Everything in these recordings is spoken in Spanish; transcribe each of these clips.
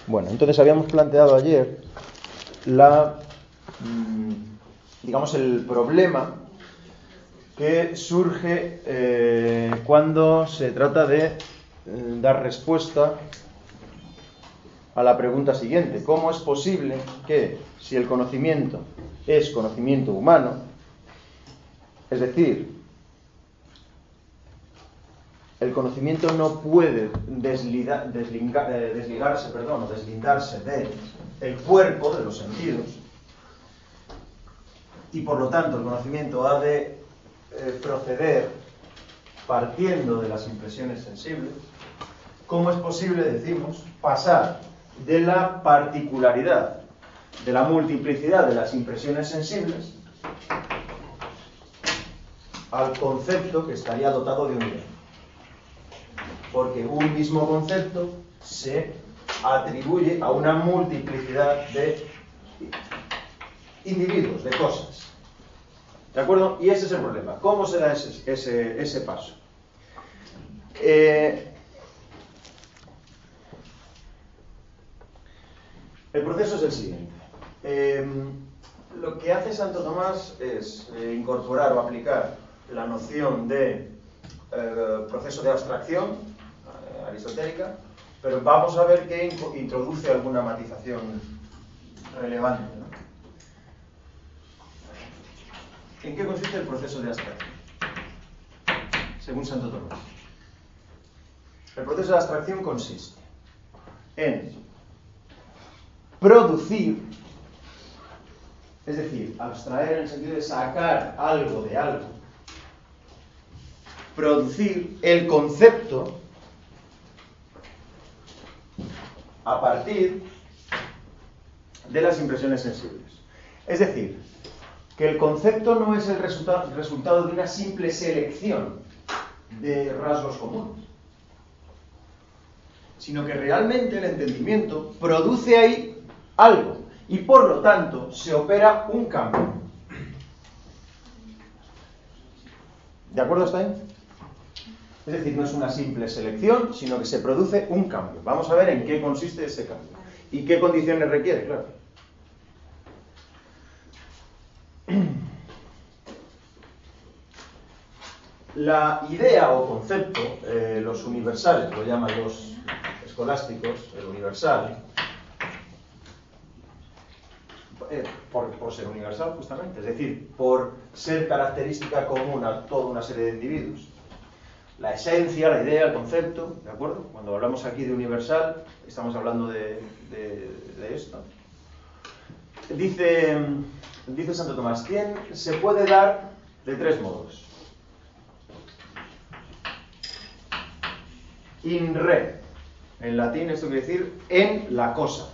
Bueno, entonces habíamos planteado ayer digamos, el problema que surge cuando se trata de dar respuesta a la pregunta siguiente: ¿cómo es posible que, si el conocimiento es conocimiento humano, es decir, el conocimiento no puede deslindarse del cuerpo, de los sentidos, y por lo tanto el conocimiento ha de proceder partiendo de las impresiones sensibles? ¿Cómo es posible, decimos, pasar de la particularidad, de la multiplicidad de las impresiones sensibles al concepto que estaría dotado de unidad? Porque un mismo concepto se atribuye a una multiplicidad de individuos, de cosas. ¿De acuerdo? Y ese es el problema. ¿Cómo se da ese paso? El proceso es el siguiente. Lo que hace Santo Tomás es incorporar o aplicar la noción de proceso de abstracción aristotélica, pero vamos a ver que introduce alguna matización relevante, ¿no? ¿En qué consiste el proceso de abstracción? Según Santo Tomás. El proceso de abstracción consiste en producir, es decir, abstraer en el sentido de sacar algo de algo, producir el concepto a partir de las impresiones sensibles. Es decir, que el concepto no es el resultado de una simple selección de rasgos comunes, sino que realmente el entendimiento produce ahí algo y por lo tanto se opera un cambio. ¿De acuerdo hasta ahí? Es decir, no es una simple selección, sino que se produce un cambio. Vamos a ver en qué consiste ese cambio y qué condiciones requiere, claro. La idea o concepto, los universales, lo llaman los escolásticos, el universal, por ser universal justamente, es decir, por ser característica común a toda una serie de individuos. La esencia, la idea, el concepto, ¿de acuerdo? Cuando hablamos aquí de universal, estamos hablando de esto. Dice Santo Tomás, ¿quién se puede dar de tres modos? In re. En latín esto quiere decir en la cosa.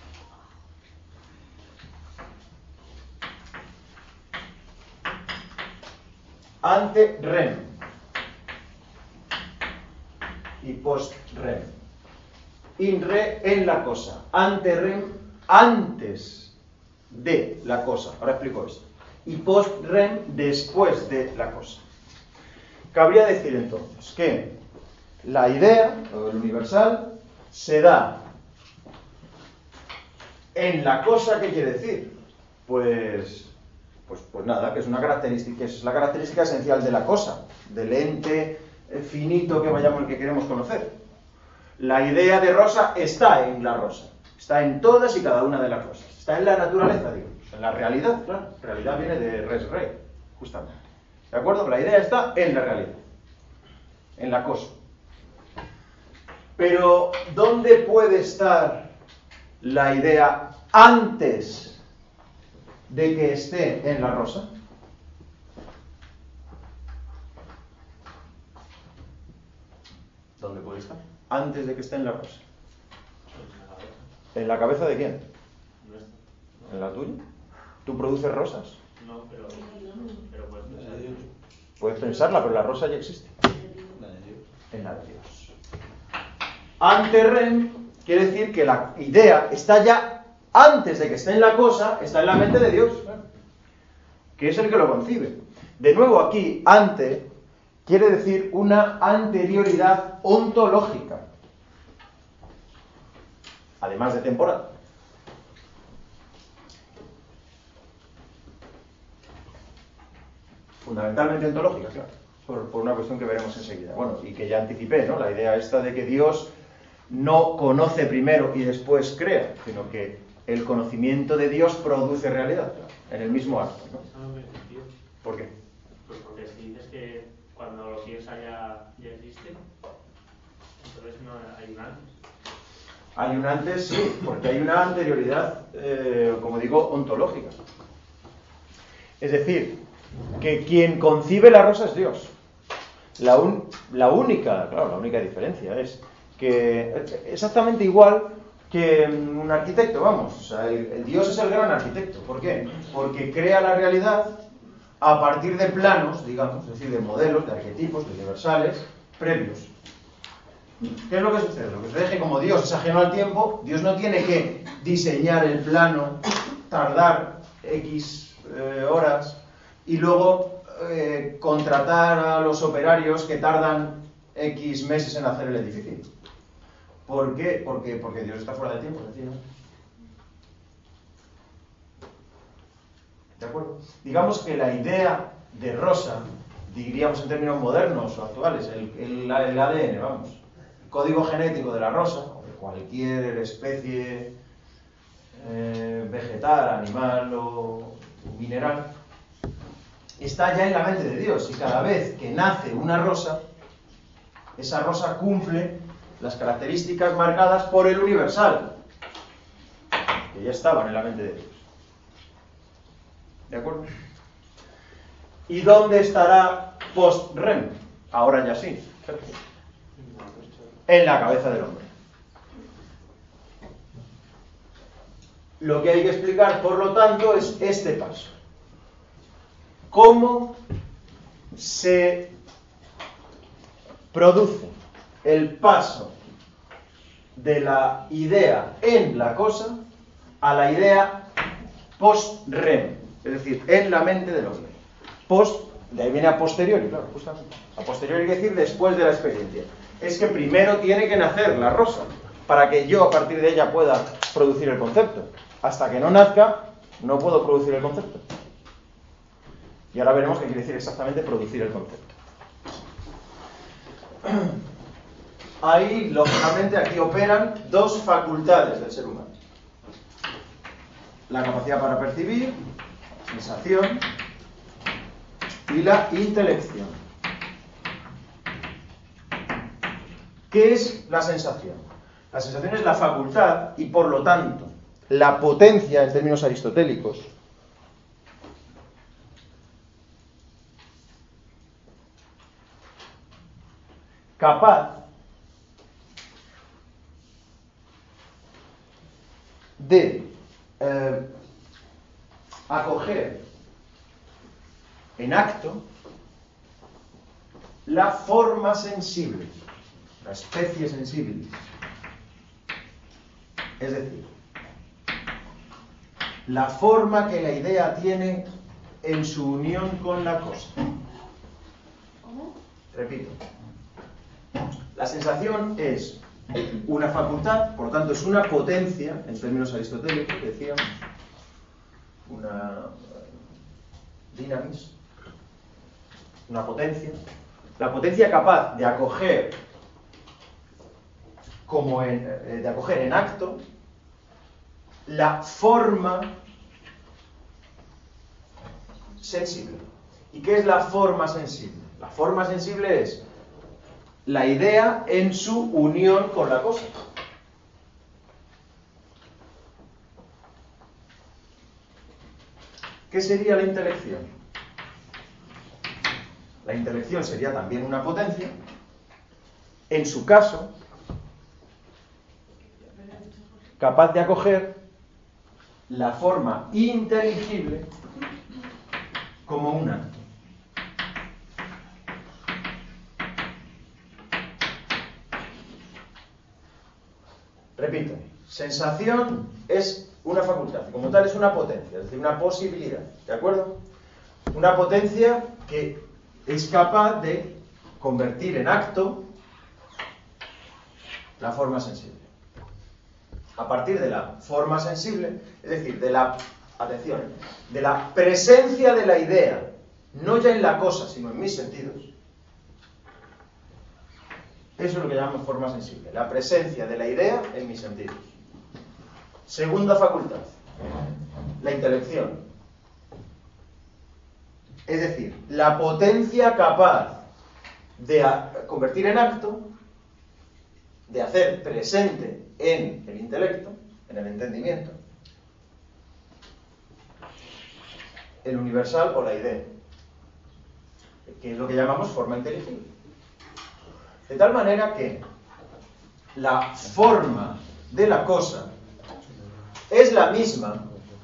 Ante rem. Y post rem. In re, en la cosa. Ante rem, antes de la cosa. Ahora explico esto. Y post rem, después de la cosa. Cabría decir entonces que la idea, o el universal, se da en la cosa. ¿Qué quiere decir? Pues nada, que es una característica, que es la característica esencial de la cosa, del ente finito que queremos conocer. La idea de rosa está en la rosa, está en todas y cada una de las rosas, está en la naturaleza, digamos, en la realidad, claro. Realidad viene de res rei, justamente. ¿De acuerdo? La idea está en la realidad, en la cosa. Pero, ¿dónde puede estar la idea antes de que esté en la rosa? ¿Dónde puede estar? Antes de que esté en la rosa. ¿En la cabeza de quién? ¿En la tuya? ¿Tú produces rosas? No, pero puedes pensar. Puedes pensarla, pero la rosa ya existe. En la de Dios. Ante rem quiere decir que la idea está ya antes de que esté en la cosa, está en la mente de Dios, claro, que es el que lo concibe. De nuevo aquí, ante quiere decir una anterioridad ontológica. además de temporal. Fundamentalmente ontológica, claro, por una cuestión que veremos enseguida. Bueno, y que ya anticipé, ¿no? La idea esta de que Dios no conoce primero y después crea, sino que el conocimiento de Dios produce realidad, claro, en el mismo acto, ¿no? Eso no tiene sentido. ¿Por qué? Pues porque si dices que cuando lo piensa ya existe, entonces no hay un antes. Hay un antes, sí, porque hay una anterioridad, como digo, ontológica. Es decir, que quien concibe la rosa es Dios. La única diferencia es que exactamente igual que un arquitecto, vamos. O sea, el Dios es el gran arquitecto. ¿Por qué? Porque crea la realidad a partir de planos, digamos, es decir, de modelos, de arquetipos, de universales, previos. ¿Qué es lo que sucede? Lo que sucede es que como Dios es ajeno al tiempo, Dios no tiene que diseñar el plano, tardar X horas y luego contratar a los operarios que tardan X meses en hacer el edificio. ¿Por qué? Porque Dios está fuera de tiempo, sencillamente. ¿De acuerdo? Digamos que la idea de rosa, diríamos en términos modernos o actuales, el ADN, vamos, el código genético de la rosa, o de cualquier especie vegetal, animal o mineral, está ya en la mente de Dios, y cada vez que nace una rosa, esa rosa cumple las características marcadas por el universal, que ya estaban en la mente de Dios. ¿De acuerdo? ¿Y dónde estará post-rem? Ahora ya sí. En la cabeza del hombre. Lo que hay que explicar, por lo tanto, es este paso. ¿Cómo se produce el paso de la idea en la cosa a la idea post-rem? Es decir, en la mente del hombre. Post, de ahí viene a posteriori, claro, justamente. A posteriori quiere decir después de la experiencia. Es que primero tiene que nacer la rosa, para que yo a partir de ella pueda producir el concepto. Hasta que no nazca, no puedo producir el concepto. Y ahora veremos qué quiere decir exactamente producir el concepto. Ahí, lógicamente, aquí operan dos facultades del ser humano. La capacidad para percibir, sensación, y la intelección. ¿Qué es la sensación? La sensación es la facultad y, por lo tanto, la potencia en términos aristotélicos capaz de acoger en acto la forma sensible, la especie sensible. Es decir, la forma que la idea tiene en su unión con la cosa. ¿Cómo? Repito. La sensación es una facultad, por lo tanto es una potencia, en términos aristotélicos, decíamos, una dinamis, una potencia, la potencia capaz de acoger de acoger en acto la forma sensible. ¿Y qué es la forma sensible? La forma sensible es la idea en su unión con la cosa. ¿Qué sería la intelección? La intelección sería también una potencia, en su caso, capaz de acoger la forma inteligible como un acto. Repito, sensación es una facultad, y como tal es una potencia, es decir, una posibilidad, ¿de acuerdo? Una potencia que es capaz de convertir en acto la forma sensible. a partir de la forma sensible, es decir, de la, atención, de la presencia de la idea, no ya en la cosa, sino en mis sentidos. Eso es lo que llamamos forma sensible, la presencia de la idea en mis sentidos. Segunda facultad, la intelección. Es decir, la potencia capaz de convertir en acto, de hacer presente en el intelecto, en el entendimiento, el universal o la idea, que es lo que llamamos forma inteligible. De tal manera que la forma de la cosa es la misma,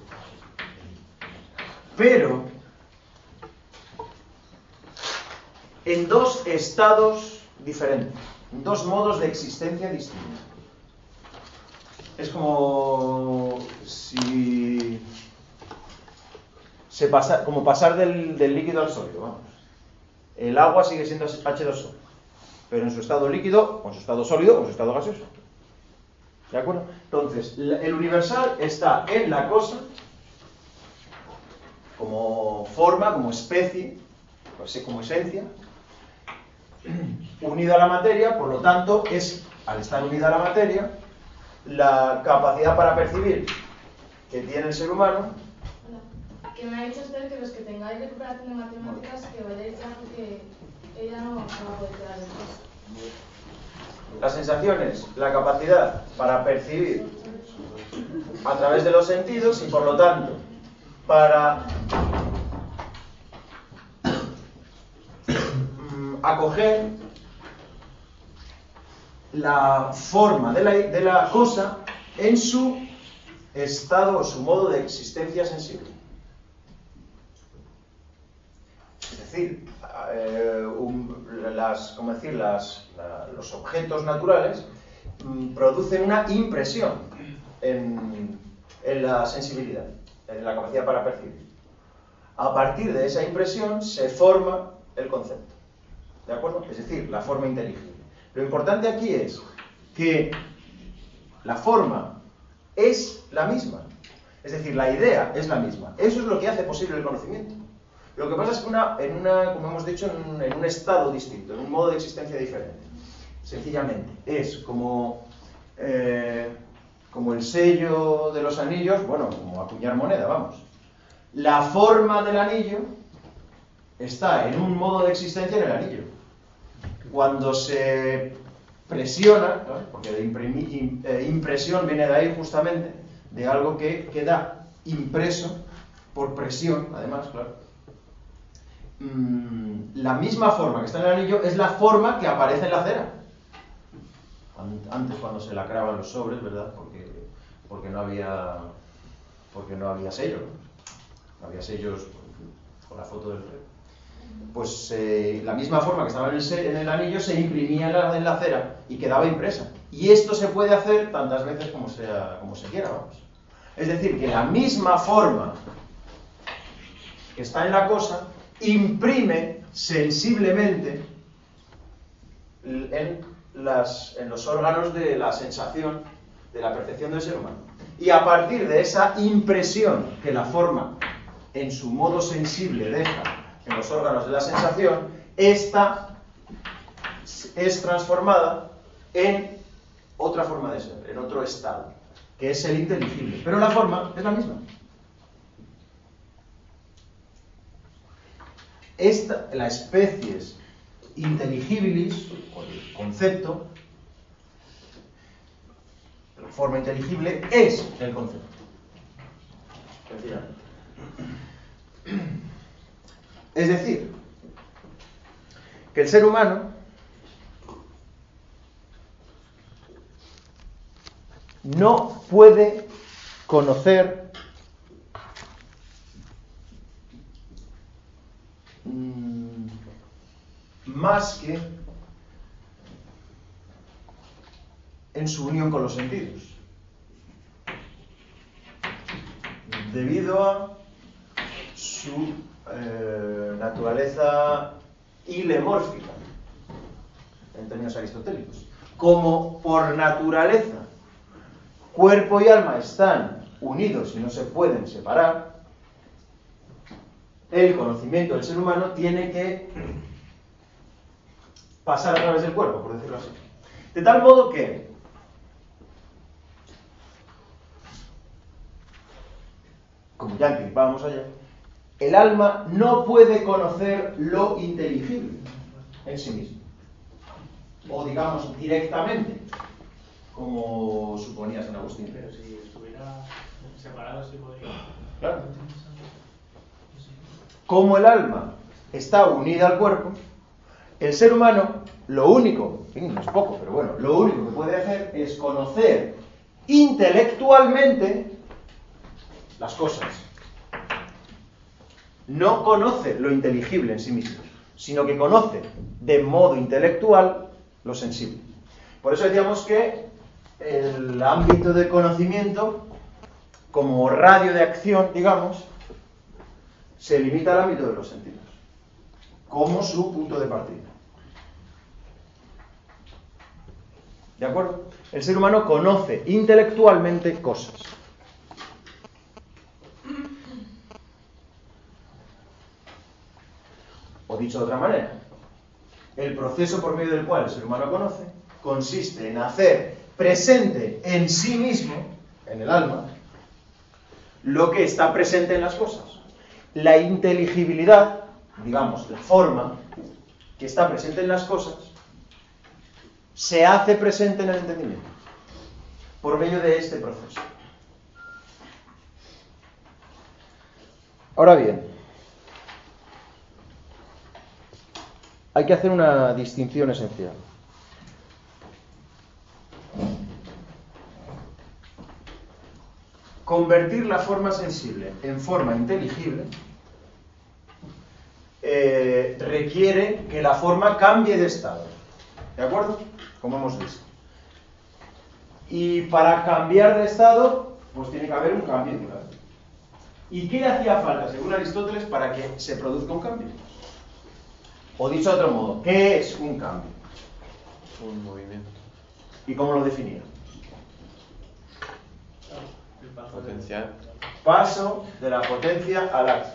pero en dos estados diferentes, en dos modos de existencia distintos. Es como si como pasar del líquido al sólido, vamos. El agua sigue siendo H2O, pero en su estado líquido, o en su estado sólido, o en su estado gaseoso. ¿De acuerdo? Entonces, el universal está en la cosa como forma, como especie, como esencia, unida a la materia, por lo tanto, al estar unida a la materia, la capacidad para percibir que tiene el ser humano. Hola. Que me ha dicho usted que los que tengáis recuperación de matemáticas, que vayáis ya porque ella no va a poder quedar después. Las sensaciones, la capacidad para percibir a través de los sentidos y, por lo tanto, para acoger la forma de la cosa en su estado o su modo de existencia sensible. Es decir, los objetos naturales producen una impresión en la sensibilidad, en la capacidad para percibir. A partir de esa impresión se forma el concepto, ¿de acuerdo? Es decir, la forma inteligible. Lo importante aquí es que la forma es la misma, es decir, la idea es la misma. Eso es lo que hace posible el conocimiento. Lo que pasa es que como hemos dicho, en un estado distinto, en un modo de existencia diferente. Sencillamente, es como el sello de los anillos, bueno, como acuñar moneda, vamos. La forma del anillo está en un modo de existencia en el anillo. Cuando se presiona, ¿no? Porque de impresión viene de ahí justamente, de algo que queda impreso por presión, además, claro. La misma forma que está en el anillo es la forma que aparece en la cera. Antes, cuando se lacraban los sobres, ¿verdad? Porque no había sello, ¿no? No había sellos con la foto del rey. Pues la misma forma que estaba en el anillo se imprimía en la cera y quedaba impresa. Y esto se puede hacer tantas veces como se quiera, vamos. Es decir, que la misma forma que está en la cosa imprime sensiblemente en los órganos de la sensación, de la percepción del ser humano. Y a partir de esa impresión que la forma en su modo sensible deja en los órganos de la sensación, esta es transformada en otra forma de ser, en otro estado, que es el inteligible. Pero la forma es la misma. La especies intelligibilis, o el concepto, la forma inteligible es el concepto. Sencillamente. Es decir, que el ser humano no puede conocer más que en su unión con los sentidos, debido a su naturaleza ilemórfica, en términos aristotélicos. Como por naturaleza cuerpo y alma están unidos y no se pueden separar, el conocimiento del ser humano tiene que pasar a través del cuerpo, por decirlo así. De tal modo que como ya anticipábamos ayer, el alma no puede conocer lo inteligible en sí mismo. O digamos directamente, como suponía San Agustín. Pero si estuviera separado, sí podría. Claro. Como el alma está unida al cuerpo, el ser humano, lo único, no es poco, pero bueno, lo único que puede hacer es conocer intelectualmente las cosas. No conoce lo inteligible en sí mismo, sino que conoce de modo intelectual lo sensible. Por eso decíamos que el ámbito de conocimiento, como radio de acción, digamos, se limita al ámbito de los sentidos, como su punto de partida. ¿De acuerdo? El ser humano conoce intelectualmente cosas. O dicho de otra manera, el proceso por medio del cual el ser humano conoce consiste en hacer presente en sí mismo, en el alma, lo que está presente en las cosas. La inteligibilidad, digamos, la forma que está presente en las cosas, se hace presente en el entendimiento, por medio de este proceso. Ahora bien, hay que hacer una distinción esencial. Convertir la forma sensible en forma inteligible requiere que la forma cambie de estado. ¿De acuerdo? Como hemos visto. Y para cambiar de estado, pues tiene que haber un cambio. ¿Verdad? ¿Y qué hacía falta, según Aristóteles, para que se produzca un cambio? O dicho de otro modo, ¿qué es un cambio? Un movimiento. ¿Y cómo lo definía? Potencial. Paso de la potencia al acto.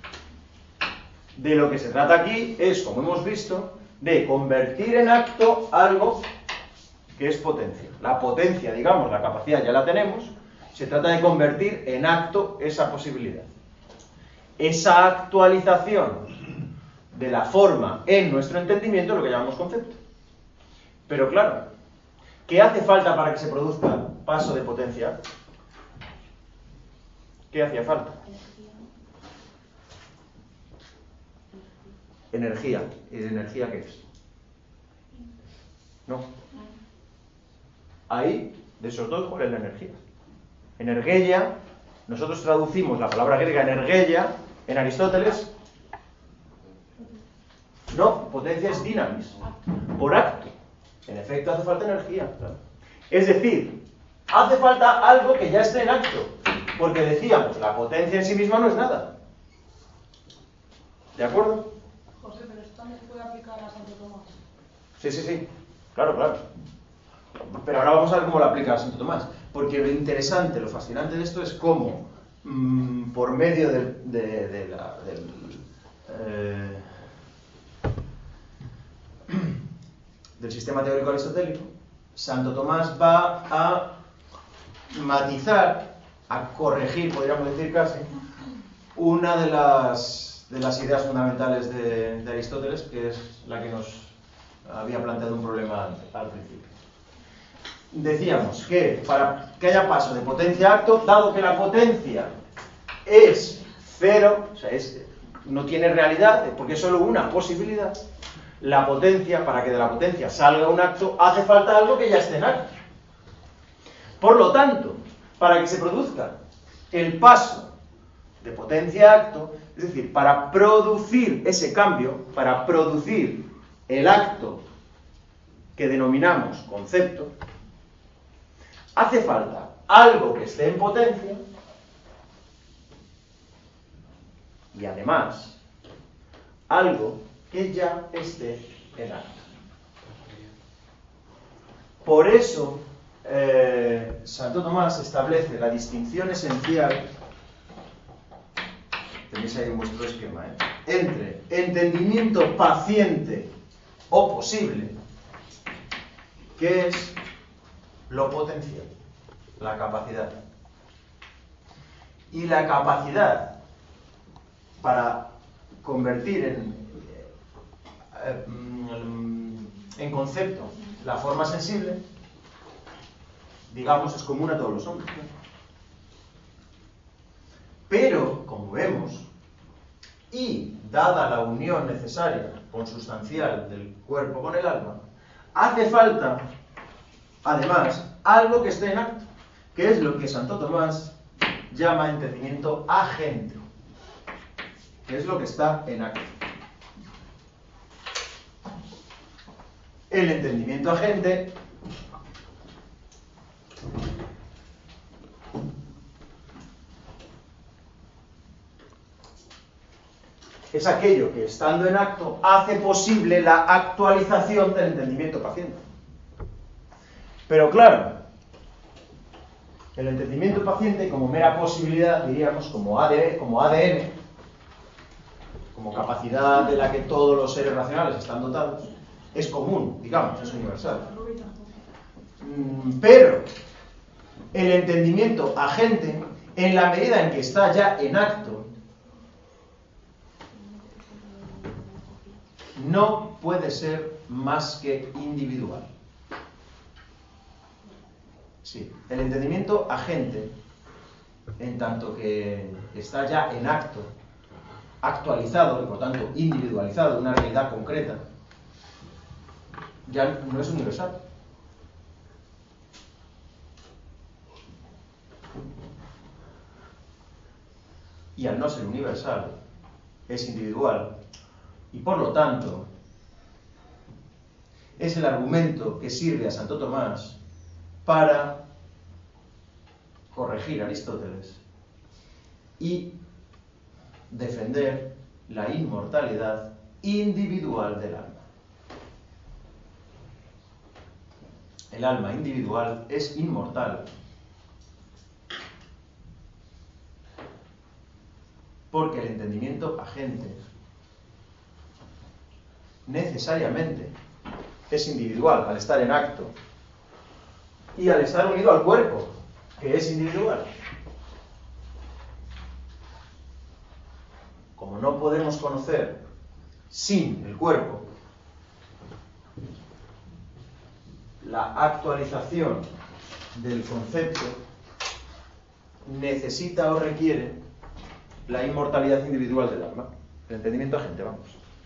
De lo que se trata aquí es, como hemos visto, de convertir en acto algo que es potencia. La potencia, digamos, la capacidad ya la tenemos, se trata de convertir en acto esa posibilidad. Esa actualización de la forma en nuestro entendimiento es lo que llamamos concepto. Pero claro, ¿qué hace falta para que se produzca paso de potencia a acto? ¿Qué hacía falta? Energía. ¿Y energía qué es? No. Ahí, de esos dos, ¿cuál es la energía? Energeia, nosotros traducimos la palabra griega energeia en Aristóteles. No, potencia es dynamis, por acto. En efecto, hace falta energía. Claro. Es decir, hace falta algo que ya esté en acto. Porque decíamos, la potencia en sí misma no es nada. ¿De acuerdo? José, pero esto también se puede aplicar a Santo Tomás. Sí. Claro. Pero ahora vamos a ver cómo lo aplica a Santo Tomás. Porque lo interesante, lo fascinante de esto es cómo, por medio del sistema teórico aristotélico, Santo Tomás va a matizar, a corregir, podríamos decir casi, una de las ideas fundamentales de Aristóteles, que es la que nos había planteado un problema al principio. Decíamos que para que haya paso de potencia a acto, dado que la potencia es cero, o sea, no tiene realidad, porque es solo una posibilidad, la potencia, para que de la potencia salga un acto, hace falta algo que ya esté en acto. Por lo tanto, para que se produzca el paso de potencia a acto, es decir, para producir ese cambio, para producir el acto que denominamos concepto, hace falta algo que esté en potencia y además algo que ya esté en acto. Por eso Santo Tomás establece la distinción esencial, tenéis ahí en vuestro esquema, entre entendimiento paciente o posible, que es lo potencial, la capacidad. Y la capacidad para convertir en concepto la forma sensible, digamos, es común a todos los hombres. Pero, como vemos, y dada la unión necesaria, consustancial del cuerpo con el alma, hace falta, además, algo que esté en acto, que es lo que Santo Tomás llama entendimiento agente, que es lo que está en acto. El entendimiento agente es aquello que, estando en acto, hace posible la actualización del entendimiento paciente. Pero claro, el entendimiento paciente como mera posibilidad, diríamos, como ADN, como capacidad de la que todos los seres racionales están dotados, es común, digamos, es universal. Pero el entendimiento agente, en la medida en que está ya en acto, no puede ser más que individual. Sí, el entendimiento agente, en tanto que está ya en acto, actualizado y por tanto individualizado, una realidad concreta, ya no es universal. Y al no ser universal, es individual. Y por lo tanto, es el argumento que sirve a Santo Tomás para corregir a Aristóteles y defender la inmortalidad individual del alma. El alma individual es inmortal porque el entendimiento agente necesariamente es individual al estar en acto y al estar unido al cuerpo, que es individual. Como no podemos conocer sin el cuerpo, la actualización del concepto necesita o requiere la inmortalidad individual del alma, el entendimiento agente, vamos.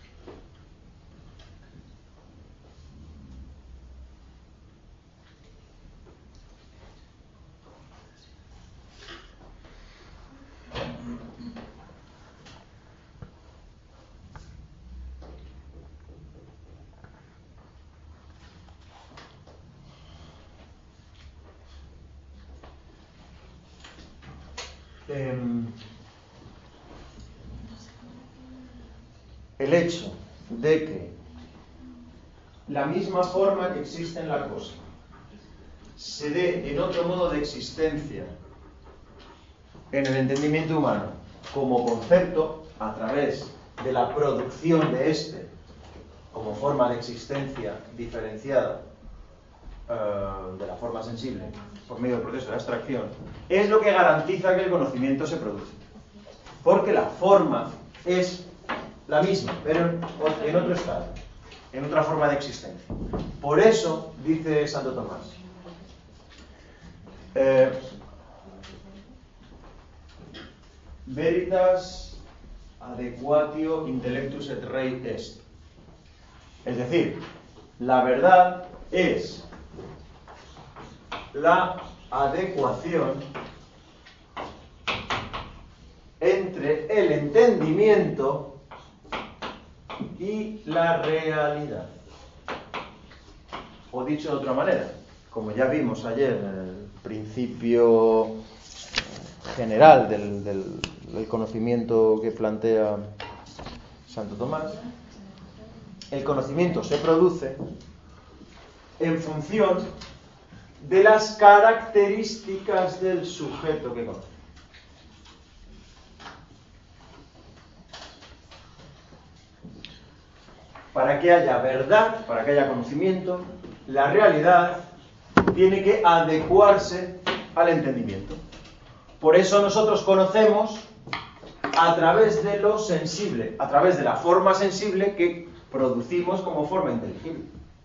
El hecho de que la misma forma que existe en la cosa se dé en otro modo de existencia en el entendimiento humano como concepto a través de la producción de éste como forma de existencia diferenciada de la forma sensible por medio del proceso de abstracción, es lo que garantiza que el conocimiento se produce. Porque la forma es la misma, pero en otro estado, en otra forma de existencia. Por eso, dice Santo Tomás, veritas adequatio intellectus et rei est. Es decir, la verdad es la adecuación entre el entendimiento y la realidad. O dicho de otra manera, como ya vimos ayer en el principio general del conocimiento que plantea Santo Tomás, el conocimiento se produce en función de las características del sujeto que conoce. Para que haya verdad, para que haya conocimiento, la realidad tiene que adecuarse al entendimiento. Por eso nosotros conocemos a través de lo sensible, a través de la forma sensible que producimos como forma inteligible.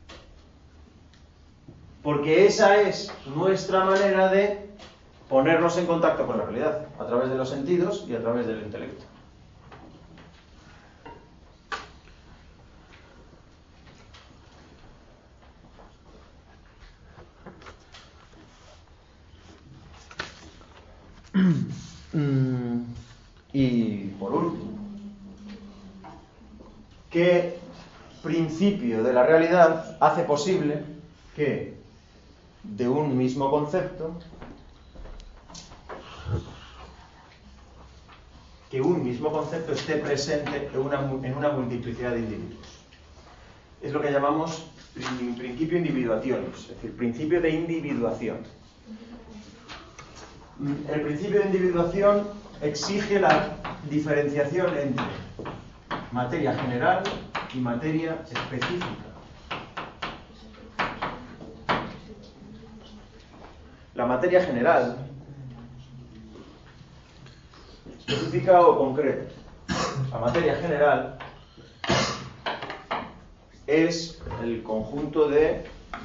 Porque esa es nuestra manera de ponernos en contacto con la realidad, a través de los sentidos y a través del intelecto. Y por último, ¿qué principio de la realidad hace posible que de un mismo concepto esté presente en una multiplicidad de individuos? Es lo que llamamos principio individuationis, es decir, principio de individuación. El principio de individuación exige la diferenciación entre materia general y materia específica. La materia general, específica o concreta. La materia general es el conjunto de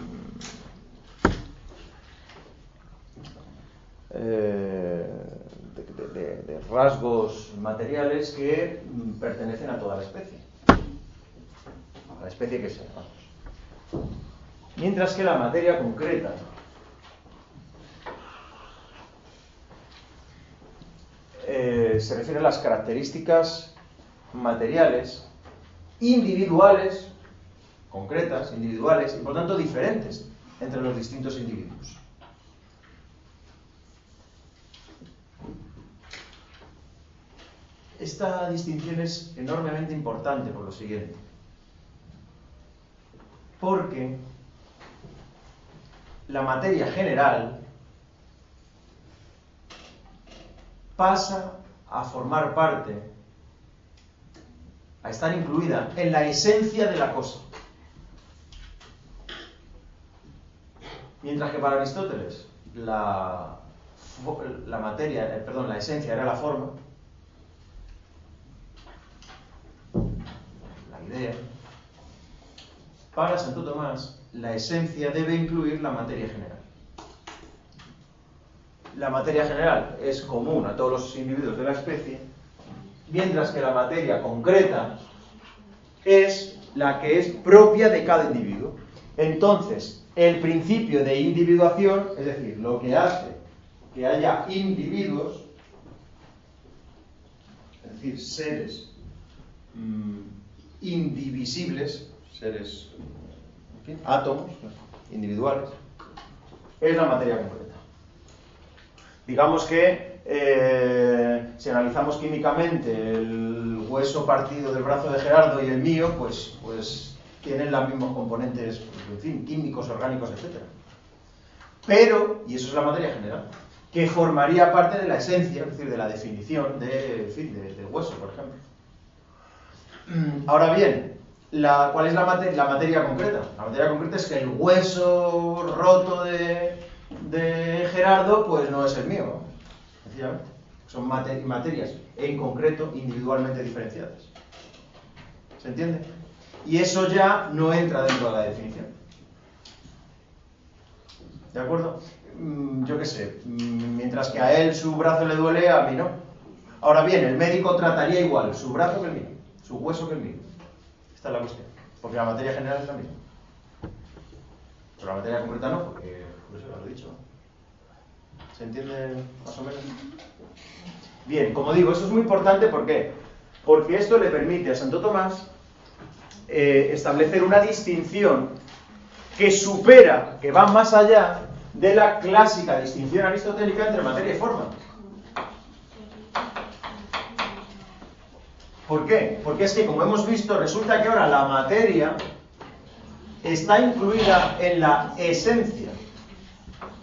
rasgos materiales que pertenecen a toda la especie. A la especie que sea, vamos. Mientras que la materia concreta se refiere a las características materiales individuales, concretas, individuales, y por tanto diferentes entre los distintos individuos. Esta distinción es enormemente importante por lo siguiente. Porque la materia general pasa a formar parte, a estar incluida en la esencia de la cosa. Mientras que para Aristóteles la esencia era la forma, la idea, para Santo Tomás la esencia debe incluir la materia general. La materia general es común a todos los individuos de la especie, mientras que la materia concreta es la que es propia de cada individuo. Entonces, el principio de individuación, es decir, lo que hace que haya individuos, es decir, seres indivisibles, seres, en fin, átomos individuales, es la materia concreta. Digamos que si analizamos químicamente el hueso partido del brazo de Gerardo y el mío, pues tienen los mismos componentes, en fin, químicos, orgánicos, etc. Pero, y eso es la materia general, que formaría parte de la esencia, es decir, de la definición del hueso, por ejemplo. Ahora bien, ¿cuál es la materia concreta? La materia concreta es que el hueso roto de Gerardo, pues no es el mío, sencillamente. Son materias, en concreto, individualmente diferenciadas. ¿Se entiende? Y eso ya no entra dentro de la definición. ¿De acuerdo? Yo qué sé, mientras que a él su brazo le duele, a mí no. Ahora bien, el médico trataría igual su brazo que el mío, su hueso que el mío. Esta es la cuestión. Porque la materia general es la misma. Pero la materia concreta no, porque por eso ya lo he dicho. ¿Se entiende más o menos? Bien, como digo, esto es muy importante, ¿por qué? Porque esto le permite a Santo Tomás establecer una distinción que supera, que va más allá de la clásica distinción aristotélica entre materia y forma. ¿Por qué? Porque es que, como hemos visto, resulta que ahora la materia está incluida en la esencia.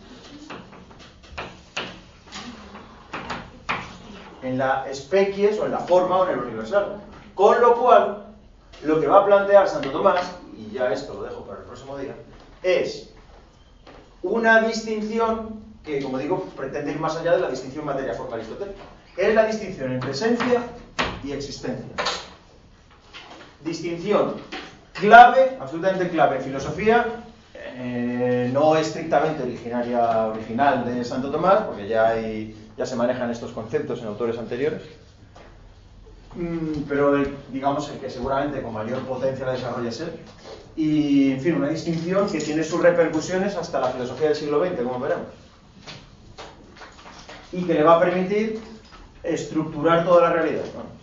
en la especies o en la forma o en el universal. Con lo cual, lo que va a plantear Santo Tomás, y ya esto lo dejo para el próximo día, es una distinción que, como digo, pretende ir más allá de la distinción materia-forma aristotélica. Es la distinción entre esencia y existencia. Distinción clave, absolutamente clave en filosofía, no estrictamente original de Santo Tomás, porque ya se manejan estos conceptos en autores anteriores, pero digamos el que seguramente con mayor potencia la desarrolla es él. Y, en fin, una distinción que tiene sus repercusiones hasta la filosofía del siglo XX, como veremos. Y que le va a permitir estructurar toda la realidad, ¿no?